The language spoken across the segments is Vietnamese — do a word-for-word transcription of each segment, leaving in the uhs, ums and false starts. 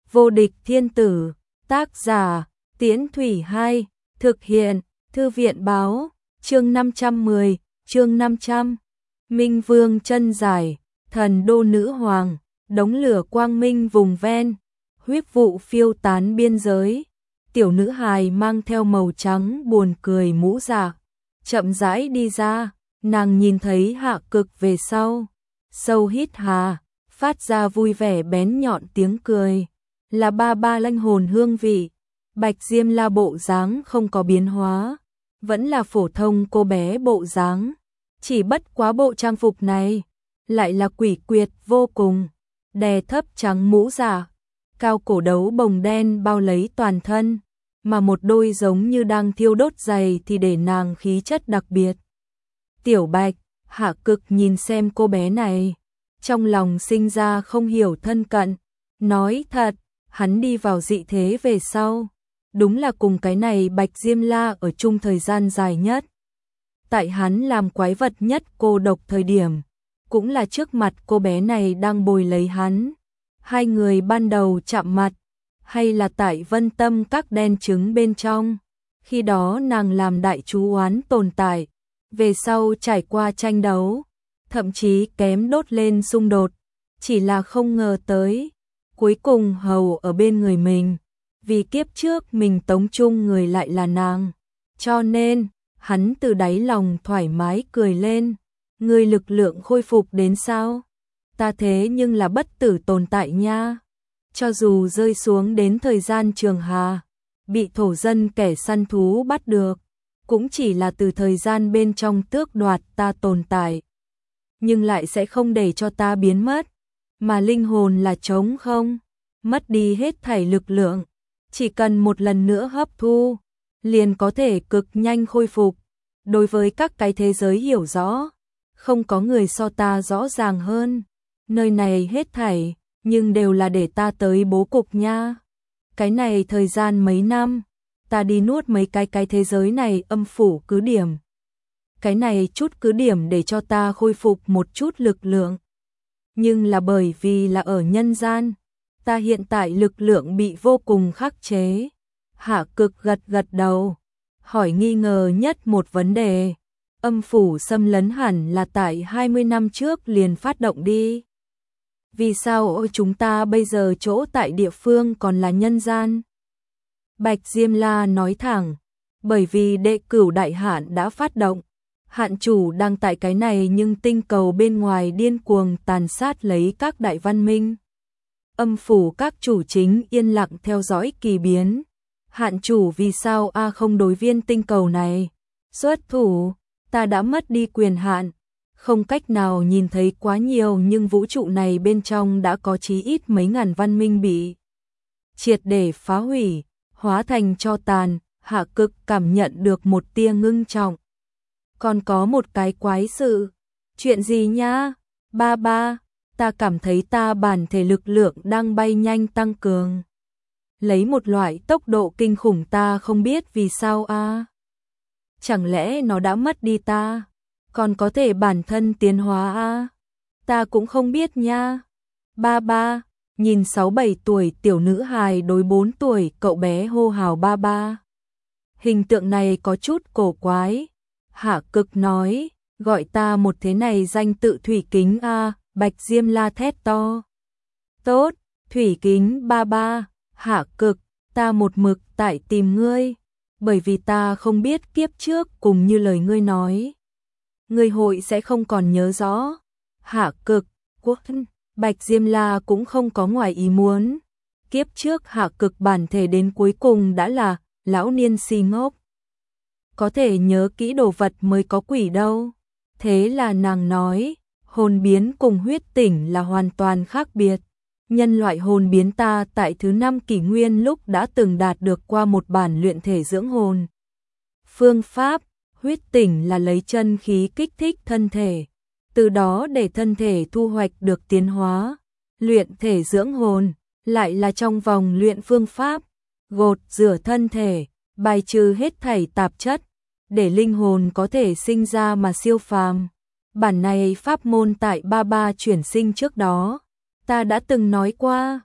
Vô địch thiên tử, tác giả, Tiễn Thủy Hai, thực hiện, Thư viện báo, chương năm trăm mười, chương năm trăm. Minh Vương chân giải, thần đô nữ hoàng, đống lửa quang minh vùng ven, huyết vụ phiêu tán biên giới. Tiểu nữ hài mang theo màu trắng buồn cười mũ dạ, chậm rãi đi ra, nàng nhìn thấy Hạ Cực về sau, sâu hít hà, phát ra vui vẻ bén nhọn tiếng cười, là ba ba linh hồn hương vị. Bạch Diêm La bộ dáng không có biến hóa, vẫn là phổ thông cô bé bộ dáng, chỉ bất quá bộ trang phục này lại là quỷ quyệt vô cùng, đè thấp trắng mũ dạ, cao cổ đấu bồng đen bao lấy toàn thân, mà một đôi giống như đang thiêu đốt giày thì để nàng khí chất đặc biệt. Tiểu Bạch, Hạ Cực nhìn xem cô bé này, trong lòng sinh ra không hiểu thân cận, nói thật, hắn đi vào dị thế về sau, đúng là cùng cái này Bạch Diêm La ở chung thời gian dài nhất. Tại hắn làm quái vật nhất cô độc thời điểm, cũng là trước mặt cô bé này đang bồi lấy hắn. Hai người ban đầu chạm mặt, hay là tại Vân Tâm các đen trứng bên trong, khi đó nàng làm đại chú oán tồn tại, về sau trải qua tranh đấu, thậm chí kém đốt lên xung đột, chỉ là không ngờ tới, cuối cùng hầu ở bên người mình, vì kiếp trước mình tống chung người lại là nàng, cho nên, hắn từ đáy lòng thoải mái cười lên, người lực lượng khôi phục đến sao? Ta thế nhưng là bất tử tồn tại nha, cho dù rơi xuống đến thời gian trường hà, bị thổ dân kẻ săn thú bắt được, cũng chỉ là từ thời gian bên trong tước đoạt ta tồn tại, nhưng lại sẽ không để cho ta biến mất, mà linh hồn là trống không, mất đi hết thảy lực lượng, chỉ cần một lần nữa hấp thu, liền có thể cực nhanh khôi phục. Đối với các cái thế giới hiểu rõ, không có người so ta rõ ràng hơn, nơi này hết thảy, nhưng đều là để ta tới bố cục nha. Cái này thời gian mấy năm, ta đi nuốt mấy cái cái thế giới này âm phủ cứ điểm. Cái này chút cứ điểm để cho ta khôi phục một chút lực lượng. Nhưng là bởi vì là ở nhân gian, ta hiện tại lực lượng bị vô cùng khắc chế. Hạ Cực gật gật đầu, hỏi nghi ngờ nhất một vấn đề. Âm phủ xâm lấn hẳn là tại hai mươi năm trước liền phát động đi. Vì sao chúng ta bây giờ chỗ tại địa phương còn là nhân gian? Bạch Diêm La nói thẳng, bởi vì đệ cửu đại hạn đã phát động, hạn chủ đang tại cái này nhưng tinh cầu bên ngoài điên cuồng tàn sát lấy các đại văn minh. Âm phủ các chủ chính yên lặng theo dõi kỳ biến. Hạn chủ vì sao a không đối viên tinh cầu này? Xuất thủ, ta đã mất đi quyền hạn, không cách nào nhìn thấy quá nhiều nhưng vũ trụ này bên trong đã có chí ít mấy ngàn văn minh bị triệt để phá hủy, hóa thành tro tàn. Hạ Cực cảm nhận được một tia ngưng trọng. Còn có một cái quái sự. Chuyện gì nhá? Ba ba, ta cảm thấy ta bản thể lực lượng đang bay nhanh tăng cường. Lấy một loại tốc độ kinh khủng ta không biết vì sao a. Chẳng lẽ nó đã mất đi ta? Còn có thể bản thân tiến hóa a? Ta cũng không biết nha. Ba ba, nhìn sáu bảy tuổi tiểu nữ hài đối bốn tuổi cậu bé hô hào ba ba. Hình tượng này có chút cổ quái. Hạ Cực nói, gọi ta một thế này danh tự Thủy Kính a. Bạch Diêm La thét to. Tốt, Thủy Kính ba ba. Hạ Cực, ta một mực tại tìm ngươi, bởi vì ta không biết kiếp trước cùng như lời ngươi nói. Ngươi hội sẽ không còn nhớ rõ. Hạ Cực, quốc Bạch Diêm La cũng không có ngoài ý muốn. Kiếp trước Hạ Cực bản thể đến cuối cùng đã là lão niên si ngốc. Có thể nhớ kỹ đồ vật mới có quỷ đâu. Thế là nàng nói, hồn biến cùng huyết tỉnh là hoàn toàn khác biệt. Nhân loại hồn biến ta tại thứ năm kỷ nguyên lúc đã từng đạt được qua một bản luyện thể dưỡng hồn. Phương pháp, huyết tỉnh là lấy chân khí kích thích thân thể, từ đó để thân thể thu hoạch được tiến hóa. Luyện thể dưỡng hồn, lại là trong vòng luyện phương pháp, gột rửa thân thể, bài trừ hết thảy tạp chất, để linh hồn có thể sinh ra mà siêu phàm. Bản này pháp môn tại ba ba chuyển sinh trước đó. Ta đã từng nói qua,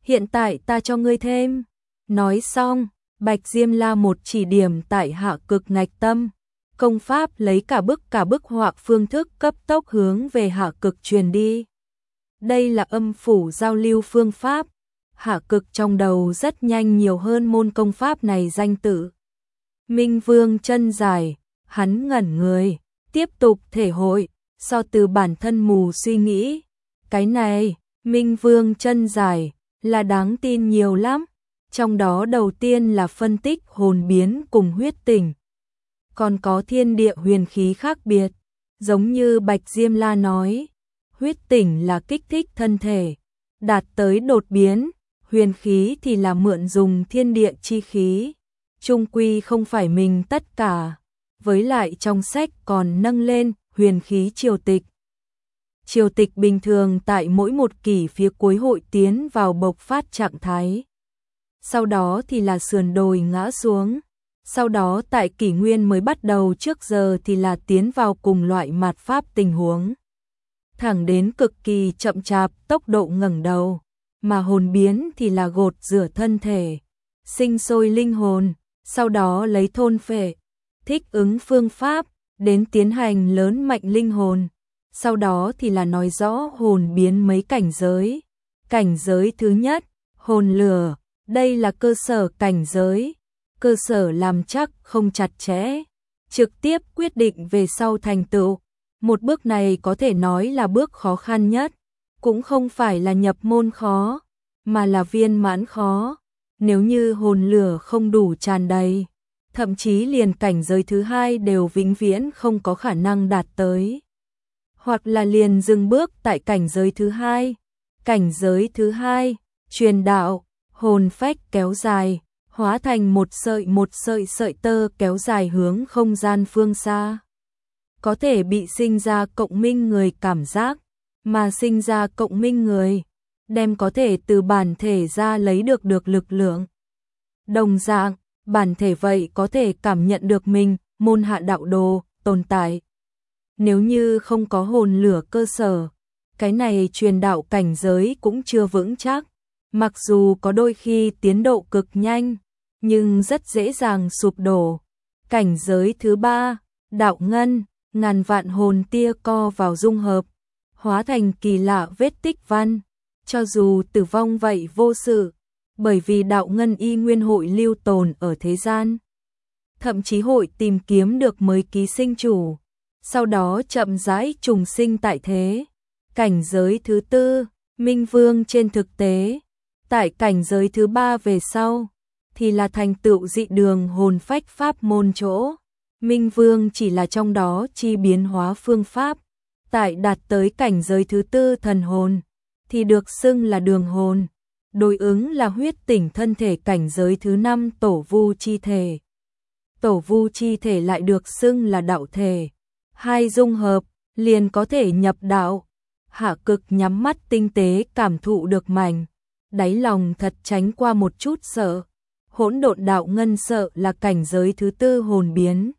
hiện tại ta cho ngươi thêm. Nói xong, Bạch Diêm La một chỉ điểm tại hạ cực ngạch tâm. Công pháp lấy cả bức cả bức họa phương thức cấp tốc hướng về hạ cực truyền đi. Đây là âm phủ giao lưu phương pháp. Hạ cực trong đầu rất nhanh nhiều hơn môn công pháp này danh tự. Minh Vương chân dài, hắn ngẩn người, tiếp tục thể hội, so từ bản thân mù suy nghĩ. Cái này, Minh Vương chân dài, là đáng tin nhiều lắm. Trong đó đầu tiên là phân tích hồn biến cùng huyết tỉnh. Còn có thiên địa huyền khí khác biệt. Giống như Bạch Diêm La nói, huyết tỉnh là kích thích thân thể, đạt tới đột biến, huyền khí thì là mượn dùng thiên địa chi khí. Trung quy không phải mình tất cả, với lại trong sách còn nâng lên huyền khí triều tịch. Triều tịch bình thường tại mỗi một kỷ phía cuối hội tiến vào bộc phát trạng thái. Sau đó thì là sườn đồi ngã xuống. Sau đó tại kỷ nguyên mới bắt đầu trước giờ thì là tiến vào cùng loại mạt pháp tình huống. Thẳng đến cực kỳ chậm chạp tốc độ ngẩng đầu. Mà hồn biến thì là gột rửa thân thể, sinh sôi linh hồn, sau đó lấy thôn phệ, thích ứng phương pháp, đến tiến hành lớn mạnh linh hồn. Sau đó thì là nói rõ hồn biến mấy cảnh giới. Cảnh giới thứ nhất, hồn lửa, đây là cơ sở cảnh giới. Cơ sở làm chắc không chặt chẽ, trực tiếp quyết định về sau thành tựu. Một bước này có thể nói là bước khó khăn nhất, cũng không phải là nhập môn khó, mà là viên mãn khó. Nếu như hồn lửa không đủ tràn đầy, thậm chí liền cảnh giới thứ hai đều vĩnh viễn không có khả năng đạt tới. Hoặc là liền dừng bước tại cảnh giới thứ hai. Cảnh giới thứ hai, truyền đạo, hồn phách kéo dài, hóa thành một sợi một sợi sợi tơ kéo dài hướng không gian phương xa. Có thể bị sinh ra cộng minh người cảm giác, mà sinh ra cộng minh người, đem có thể từ bản thể ra lấy được được lực lượng. Đồng dạng, bản thể vậy có thể cảm nhận được mình, môn hạ đạo đồ, tồn tại. Nếu như không có hồn lửa cơ sở, cái này truyền đạo cảnh giới cũng chưa vững chắc. Mặc dù có đôi khi tiến độ cực nhanh, nhưng rất dễ dàng sụp đổ. Cảnh giới thứ ba, đạo ngân, ngàn vạn hồn tia co vào dung hợp, hóa thành kỳ lạ vết tích văn. Cho dù tử vong vậy vô sự, bởi vì đạo ngân y nguyên hội lưu tồn ở thế gian. Thậm chí hội tìm kiếm được mới ký sinh chủ, sau đó chậm rãi trùng sinh tại thế. Cảnh giới thứ tư, Minh Vương trên thực tế, tại cảnh giới thứ ba về sau, thì là thành tựu dị đường hồn phách pháp môn chỗ. Minh Vương chỉ là trong đó chi biến hóa phương pháp. Tại đạt tới cảnh giới thứ tư thần hồn, thì được xưng là đường hồn. Đối ứng là huyết tỉnh thân thể cảnh giới thứ năm tổ vu chi thể. Tổ vu chi thể lại được xưng là đạo thể. Hai dung hợp, liền có thể nhập đạo. Hạ cực nhắm mắt tinh tế cảm thụ được mảnh. Đáy lòng thật tránh qua một chút sợ. Hỗn độn đạo ngân sợ là cảnh giới thứ tư hồn biến.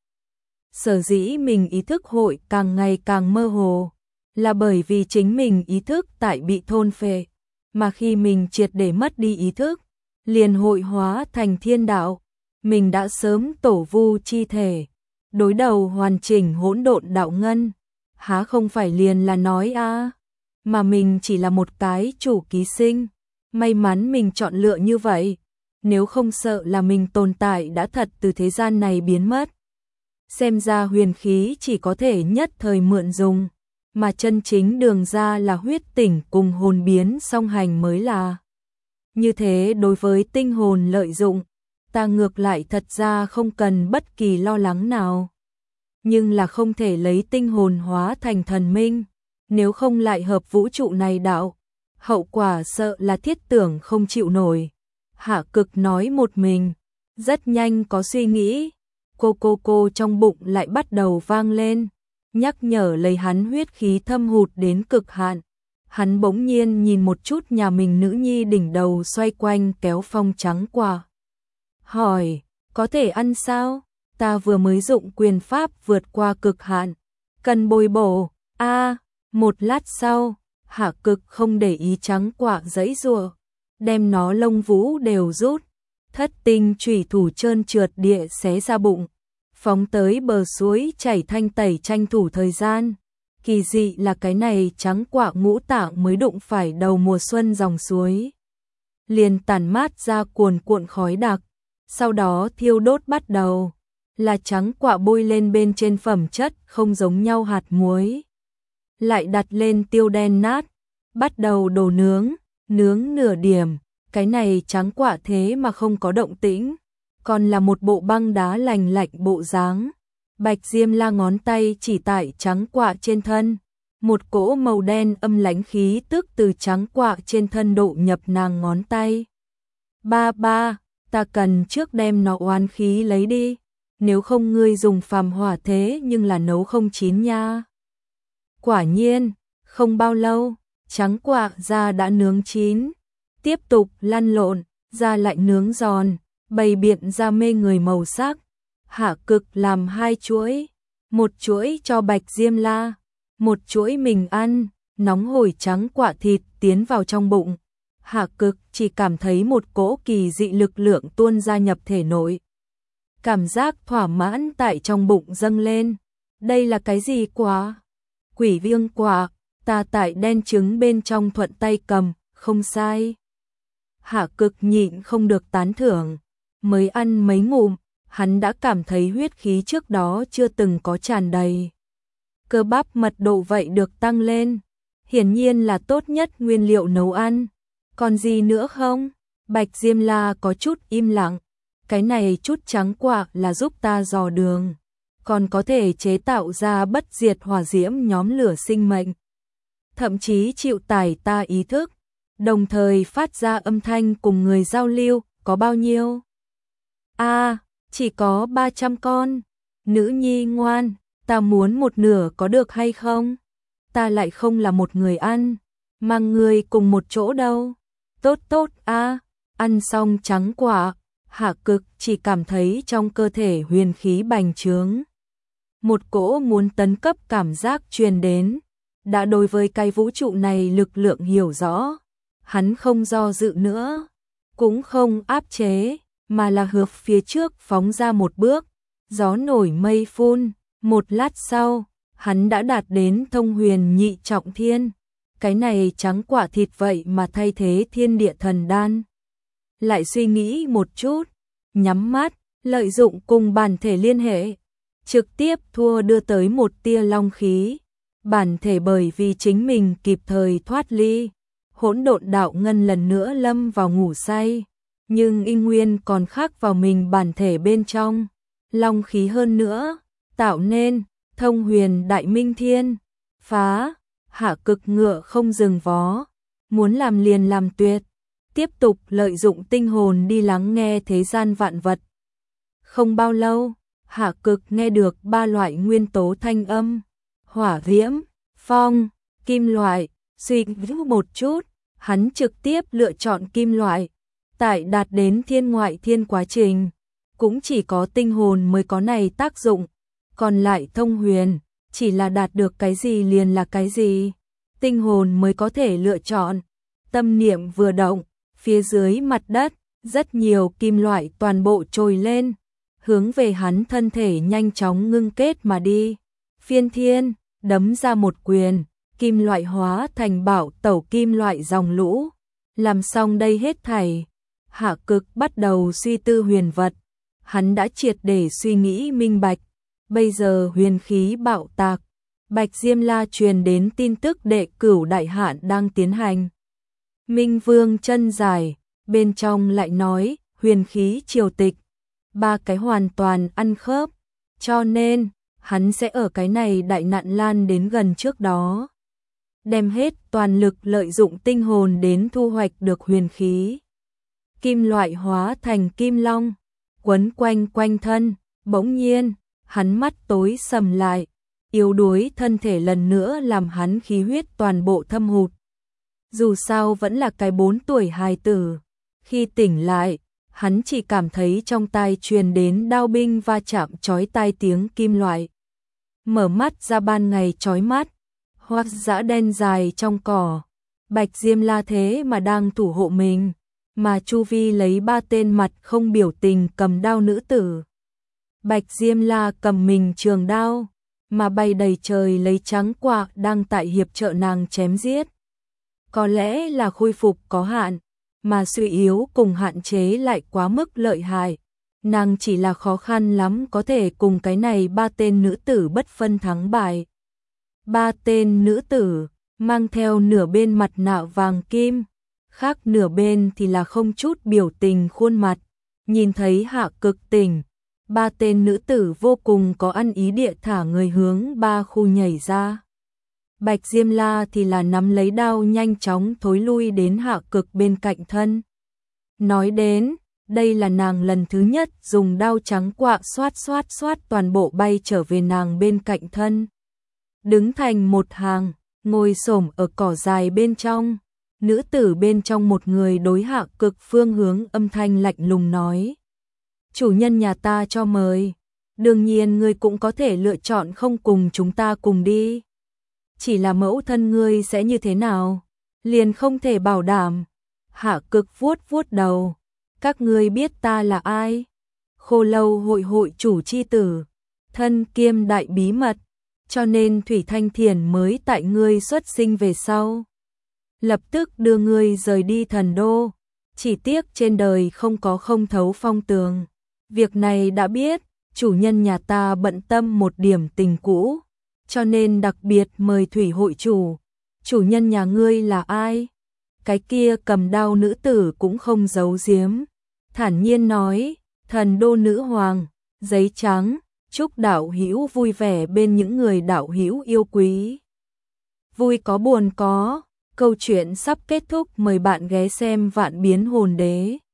Sở dĩ mình ý thức hội càng ngày càng mơ hồ, là bởi vì chính mình ý thức tại bị thôn phệ, mà khi mình triệt để mất đi ý thức, liền hội hóa thành thiên đạo. Mình đã sớm tổ vu chi thể, đối đầu hoàn chỉnh hỗn độn đạo ngân, há không phải liền là nói a, mà mình chỉ là một cái chủ ký sinh. May mắn mình chọn lựa như vậy, nếu không sợ là mình tồn tại đã thật từ thế gian này biến mất. Xem ra huyền khí chỉ có thể nhất thời mượn dùng, mà chân chính đường ra là huyết tỉnh cùng hồn biến song hành mới là. Như thế đối với tinh hồn lợi dụng, ta ngược lại thật ra không cần bất kỳ lo lắng nào. Nhưng là không thể lấy tinh hồn hóa thành thần minh, nếu không lại hợp vũ trụ này đạo, hậu quả sợ là thiết tưởng không chịu nổi. Hạ cực nói một mình, rất nhanh có suy nghĩ. Cô cô cô trong bụng lại bắt đầu vang lên, nhắc nhở lấy hắn huyết khí thâm hụt đến cực hạn. Hắn bỗng nhiên nhìn một chút nhà mình nữ nhi đỉnh đầu xoay quanh kéo phong trắng quả. Hỏi, có thể ăn sao? Ta vừa mới dụng quyền pháp vượt qua cực hạn, cần bồi bổ. A, một lát sau, Hạ cực không để ý trắng quả giãy giụa, đem nó lông vũ đều rút. Thất tinh chủy thủ trơn trượt địa xé ra bụng, phóng tới bờ suối chảy thanh tẩy tranh thủ thời gian. Kỳ dị là cái này trắng quạ ngũ tạng mới đụng phải đầu mùa xuân dòng suối, liền tản mát ra cuồn cuộn khói đặc, sau đó thiêu đốt bắt đầu, là trắng quạ bôi lên bên trên phẩm chất không giống nhau hạt muối. Lại đặt lên tiêu đen nát, bắt đầu đổ nướng, nướng nửa điểm, cái này trắng quạ thế mà không có động tĩnh, còn là một bộ băng đá lành lạnh bộ dáng. Bạch Diêm La ngón tay chỉ tại trắng quạ trên thân, một cỗ màu đen âm lãnh khí tức từ trắng quạ trên thân độ nhập nàng ngón tay. Ba ba, ta cần trước đem nó oán khí lấy đi, nếu không ngươi dùng phàm hỏa thế nhưng là nấu không chín nha. Quả nhiên, không bao lâu, trắng quạ da đã nướng chín, tiếp tục lăn lộn, da lại nướng giòn, bày biện ra mê người màu sắc. Hạ Cực làm hai chuỗi, một chuỗi cho Bạch Diêm La, một chuỗi mình ăn, nóng hổi trắng quạ thịt tiến vào trong bụng. Hạ Cực chỉ cảm thấy một cỗ kỳ dị lực lượng tuôn ra nhập thể nội. Cảm giác thỏa mãn tại trong bụng dâng lên. Đây là cái gì quá? Quỷ vương quả, ta tại đen trứng bên trong thuận tay cầm, không sai. Hạ Cực nhịn không được tán thưởng, mới ăn mấy ngụm, hắn đã cảm thấy huyết khí trước đó chưa từng có tràn đầy. Cơ bắp mật độ vậy được tăng lên, hiển nhiên là tốt nhất nguyên liệu nấu ăn. Còn gì nữa không? Bạch Diêm La có chút im lặng, cái này chút trắng quạ là giúp ta dò đường, còn có thể chế tạo ra bất diệt hỏa diễm nhóm lửa sinh mệnh, thậm chí chịu tải ta ý thức, đồng thời phát ra âm thanh cùng người giao lưu. Có bao nhiêu? A, à, chỉ có ba trăm con. Nữ nhi ngoan, ta muốn một nửa có được hay không? Ta lại không là một người ăn, mang người cùng một chỗ đâu. Tốt tốt a, à. Ăn xong trắng quả, Hạ Cực chỉ cảm thấy trong cơ thể huyền khí bành trướng. Một cỗ muốn tấn cấp cảm giác truyền đến, đã đối với cái vũ trụ này lực lượng hiểu rõ, hắn không do dự nữa, cũng không áp chế, mà là hướng phía trước phóng ra một bước, gió nổi mây phun, một lát sau, hắn đã đạt đến thông huyền nhị trọng thiên. Cái này trắng quả thịt vậy mà thay thế thiên địa thần đan. Lại suy nghĩ một chút, nhắm mắt, lợi dụng cùng bản thể liên hệ, trực tiếp thua đưa tới một tia long khí. Bản thể bởi vì chính mình kịp thời thoát ly, hỗn độn đạo ngân lần nữa lâm vào ngủ say, nhưng y nguyên còn khắc vào mình bản thể bên trong, long khí hơn nữa, tạo nên thông huyền đại minh thiên. Phá, Hạ Cực ngựa không dừng vó, muốn làm liền làm tuyệt, tiếp tục lợi dụng tinh hồn đi lắng nghe thế gian vạn vật. Không bao lâu, Hạ Cực nghe được ba loại nguyên tố thanh âm, hỏa diễm, phong, kim loại. Suy nghĩ một chút, hắn trực tiếp lựa chọn kim loại. Tại đạt đến thiên ngoại thiên quá trình, cũng chỉ có tinh hồn mới có này tác dụng, còn lại thông huyền, chỉ là đạt được cái gì liền là cái gì, tinh hồn mới có thể lựa chọn. Tâm niệm vừa động, phía dưới mặt đất, rất nhiều kim loại toàn bộ trồi lên, hướng về hắn thân thể nhanh chóng ngưng kết mà đi. Phiên thiên, đấm ra một quyền, kim loại hóa thành bảo tẩu kim loại dòng lũ. Làm xong đây hết thảy, Hạ Cực bắt đầu suy tư huyền vật. Hắn đã triệt để suy nghĩ minh bạch. Bây giờ huyền khí bạo tạc, Bạch Diêm La truyền đến tin tức đệ cửu đại hạn đang tiến hành. Minh Vương chân dài, bên trong lại nói huyền khí triều tịch, ba cái hoàn toàn ăn khớp, cho nên hắn sẽ ở cái này đại nạn lan đến gần trước đó, đem hết toàn lực lợi dụng tinh hồn đến thu hoạch được huyền khí. Kim loại hóa thành kim long, quấn quanh quanh thân, bỗng nhiên, hắn mắt tối sầm lại, yếu đuối thân thể lần nữa làm hắn khí huyết toàn bộ thâm hụt. Dù sao vẫn là cái bốn tuổi hài tử, khi tỉnh lại, hắn chỉ cảm thấy trong tai truyền đến đao binh va chạm chói tai tiếng kim loại. Mở mắt ra ban ngày chói mắt, hoang dã đen dài trong cỏ, Bạch Diêm La thế mà đang thủ hộ mình, mà chu vi lấy ba tên mặt không biểu tình cầm đao nữ tử. Bạch Diêm La cầm mình trường đao, mà bay đầy trời lấy trắng quạ đang tại hiệp trợ nàng chém giết. Có lẽ là khôi phục có hạn, mà suy yếu cùng hạn chế lại quá mức lợi hại. Nàng chỉ là khó khăn lắm có thể cùng cái này ba tên nữ tử bất phân thắng bại. Ba tên nữ tử, mang theo nửa bên mặt nạ vàng kim, khác nửa bên thì là không chút biểu tình khuôn mặt. Nhìn thấy Hạ Cực tỉnh, ba tên nữ tử vô cùng có ăn ý địa thả người hướng ba khu nhảy ra. Bạch Diêm La thì là nắm lấy đao nhanh chóng thối lui đến Hạ Cực bên cạnh thân. Nói đến, đây là nàng lần thứ nhất dùng đao trắng quạ xoát xoát xoát toàn bộ bay trở về nàng bên cạnh thân. Đứng thành một hàng, ngồi xổm ở cỏ dài bên trong, nữ tử bên trong một người đối Hạ Cực phương hướng âm thanh lạnh lùng nói. Chủ nhân nhà ta cho mời, đương nhiên ngươi cũng có thể lựa chọn không cùng chúng ta cùng đi. Chỉ là mẫu thân ngươi sẽ như thế nào, liền không thể bảo đảm. Hạ Cực vuốt vuốt đầu, các ngươi biết ta là ai? Khô Lâu hội hội chủ chi tử, thân kiêm đại bí mật, cho nên Thủy Thanh Thiền mới tại ngươi xuất sinh về sau. Lập tức đưa ngươi rời đi thần đô, chỉ tiếc trên đời không có không thấu phong tường. Việc này đã biết, chủ nhân nhà ta bận tâm một điểm tình cũ, cho nên đặc biệt mời Thủy hội chủ. Chủ nhân nhà ngươi là ai? Cái kia cầm đao nữ tử cũng không giấu giếm, thản nhiên nói, thần đô nữ hoàng, giấy trắng, chúc đạo hữu vui vẻ bên những người đạo hữu yêu quý. Vui có buồn có, câu chuyện sắp kết thúc, mời bạn ghé xem Vạn Biến Hồn Đế.